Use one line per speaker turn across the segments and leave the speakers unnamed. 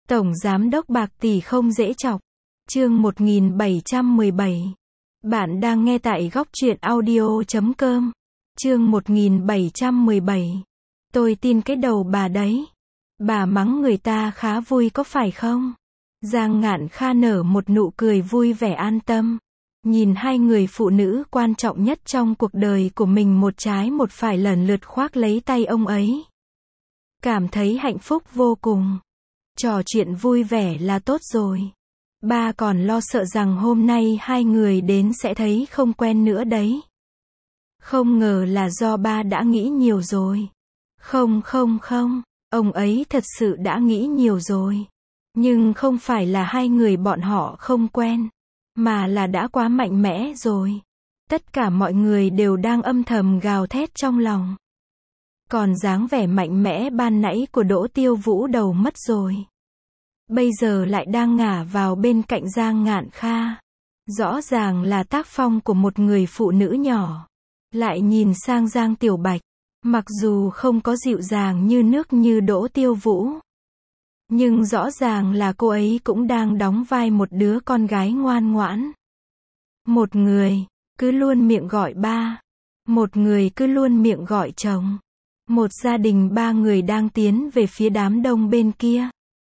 Tổng giám đốc bạc tỷ không dễ chọc. Chương 1717. Bạn đang nghe tại góc truyện audio.com. Chương 1717. Tôi tin cái đầu bà đấy. Bà mắng người ta khá vui có phải không? Giang Ngạn Kha nở một nụ cười vui vẻ an tâm. Nhìn hai người phụ nữ quan trọng nhất trong cuộc đời của mình một trái một phải lần lượt khoác lấy tay ông ấy. Cảm thấy hạnh phúc vô cùng. Trò chuyện vui vẻ là tốt rồi. Ba còn lo sợ rằng hôm nay hai người đến sẽ thấy không quen nữa đấy. Không ngờ là do ba đã nghĩ nhiều rồi. Không, ông ấy thật sự đã nghĩ nhiều rồi. Nhưng không phải là hai người bọn họ không quen, mà là đã quá mạnh mẽ rồi. Tất cả mọi người đều đang âm thầm gào thét trong lòng. Còn dáng vẻ mạnh mẽ ban nãy của Đỗ Tiêu Vũ đầu mất rồi. Bây giờ lại đang ngả vào bên cạnh Giang Ngạn Kha. Rõ ràng là tác phong của một người phụ nữ nhỏ. Lại nhìn sang Giang Tiểu Bạch. Mặc dù không có dịu dàng như nước như Đỗ Tiêu Vũ. Nhưng rõ ràng là cô ấy cũng đang đóng vai một đứa con gái ngoan ngoãn. Một người cứ luôn miệng gọi ba. Một người cứ luôn miệng gọi chồng. Một gia đình ba người đang tiến về phía đám đông bên kia.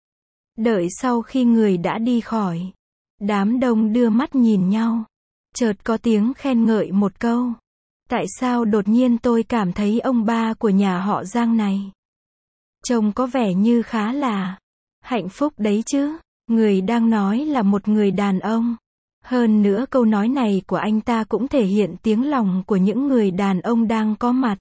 Đợi sau khi người đã đi khỏi, đám đông đưa mắt nhìn nhau. Chợt có tiếng khen ngợi một câu. Tại sao đột nhiên tôi cảm thấy ông ba của nhà họ Giang này trông có vẻ như khá là hạnh phúc đấy chứ. Người đang nói là một người đàn ông. Hơn nữa câu nói này của anh ta cũng thể hiện tiếng lòng của những người đàn ông đang có mặt.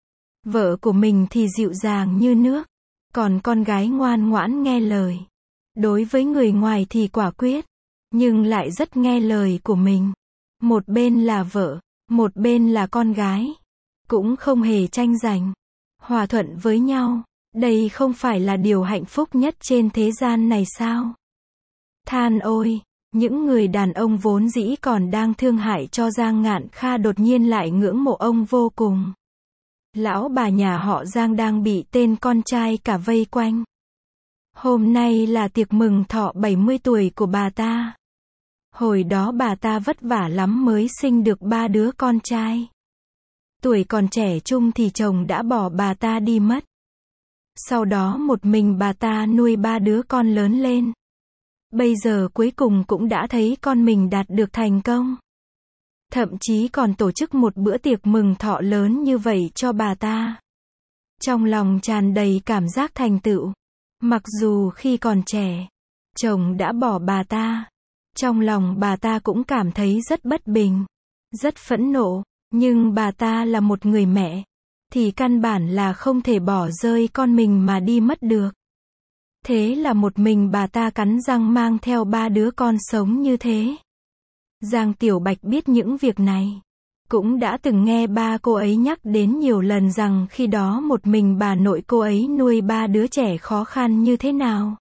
Vợ của mình thì dịu dàng như nước, còn con gái ngoan ngoãn nghe lời. Đối với người ngoài thì quả quyết, nhưng lại rất nghe lời của mình. Một bên là vợ, một bên là con gái. Cũng không hề tranh giành, hòa thuận với nhau. Đây không phải là điều hạnh phúc nhất trên thế gian này sao? Than ôi, những người đàn ông vốn dĩ còn đang thương hại cho Giang Ngạn Kha đột nhiên lại ngưỡng mộ ông vô cùng. Lão bà nhà họ Giang đang bị tên con trai cả vây quanh. Hôm nay là tiệc mừng thọ 70 tuổi của bà ta. Hồi đó bà ta vất vả lắm mới sinh được 3 đứa con trai. Tuổi còn trẻ trung thì chồng đã bỏ bà ta đi mất. Sau đó một mình bà ta nuôi 3 đứa con lớn lên. Bây giờ cuối cùng cũng đã thấy con mình đạt được thành công. Thậm chí còn tổ chức một bữa tiệc mừng thọ lớn như vậy cho bà ta. Trong lòng tràn đầy cảm giác thành tựu. Mặc dù khi còn trẻ, chồng đã bỏ bà ta. Trong lòng bà ta cũng cảm thấy rất bất bình, rất phẫn nộ. Nhưng bà ta là một người mẹ, thì căn bản là không thể bỏ rơi con mình mà đi mất được. Thế là một mình bà ta cắn răng mang theo 3 đứa con sống như thế. Giang Tiểu Bạch biết những việc này. Cũng đã từng nghe ba cô ấy nhắc đến nhiều lần rằng khi đó một mình bà nội cô ấy nuôi 3 đứa trẻ khó khăn như thế nào.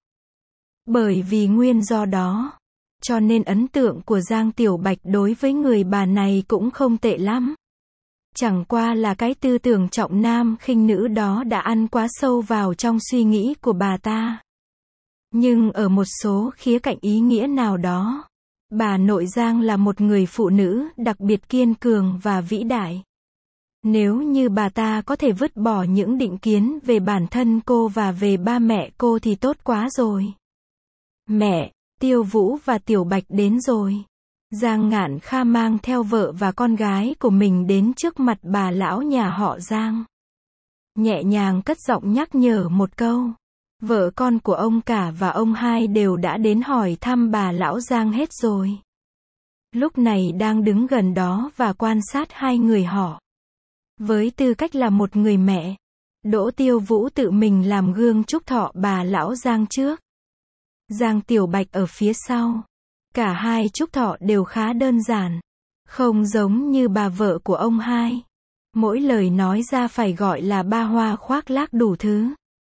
Bởi vì nguyên do đó, cho nên ấn tượng của Giang Tiểu Bạch đối với người bà này cũng không tệ lắm. Chẳng qua là cái tư tưởng trọng nam khinh nữ đó đã ăn quá sâu vào trong suy nghĩ của bà ta. Nhưng ở một số khía cạnh ý nghĩa nào đó, bà nội Giang là một người phụ nữ đặc biệt kiên cường và vĩ đại. Nếu như bà ta có thể vứt bỏ những định kiến về bản thân cô và về ba mẹ cô thì tốt quá rồi. Mẹ, Tiêu Vũ và Tiểu Bạch đến rồi. Giang Ngạn Kha mang theo vợ và con gái của mình đến trước mặt bà lão nhà họ Giang. Nhẹ nhàng cất giọng nhắc nhở một câu. Vợ con của ông cả và ông hai đều đã đến hỏi thăm bà lão Giang hết rồi. Lúc này đang đứng gần đó và quan sát hai người họ. Với tư cách là một người mẹ, Đỗ Tiêu Vũ tự mình làm gương chúc thọ bà lão Giang trước. Giang Tiểu Bạch ở phía sau. Cả hai chúc thọ đều khá đơn giản. Không giống như bà vợ của ông hai. Mỗi lời nói ra phải gọi là ba hoa khoác lác đủ thứ.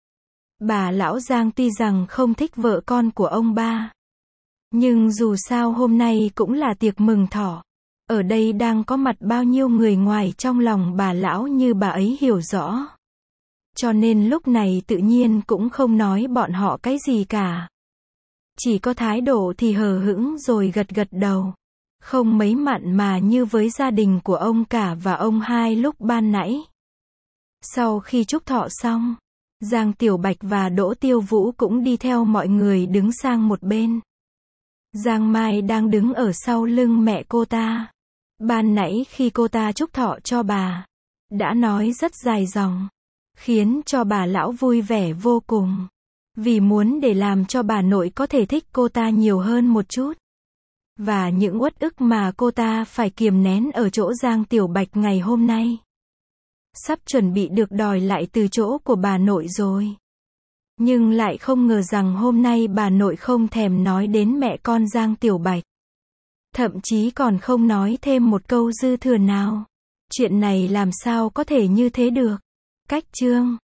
Bà lão Giang tuy rằng không thích vợ con của ông ba. Nhưng dù sao hôm nay cũng là tiệc mừng thọ. Ở đây đang có mặt bao nhiêu người ngoài trong lòng bà lão như bà ấy hiểu rõ. Cho nên lúc này tự nhiên cũng không nói bọn họ cái gì cả. Chỉ có thái độ thì hờ hững rồi gật gật đầu. Không mấy mặn mà như với gia đình của ông cả và ông hai lúc ban nãy. Sau khi chúc thọ xong, Giang Tiểu Bạch và Đỗ Tiêu Vũ cũng đi theo mọi người đứng sang một bên. Giang Mai đang đứng ở sau lưng mẹ cô ta. Ban nãy khi cô ta chúc thọ cho bà, đã nói rất dài dòng, khiến cho bà lão vui vẻ vô cùng. Vì muốn để làm cho bà nội có thể thích cô ta nhiều hơn một chút. Và những uất ức mà cô ta phải kiềm nén ở chỗ Giang Tiểu Bạch ngày hôm nay, sắp chuẩn bị được đòi lại từ chỗ của bà nội rồi. Nhưng lại không ngờ rằng hôm nay bà nội không thèm nói đến mẹ con Giang Tiểu Bạch. Thậm chí còn không nói thêm một câu dư thừa nào. Chuyện này làm sao có thể như thế được. Cách chương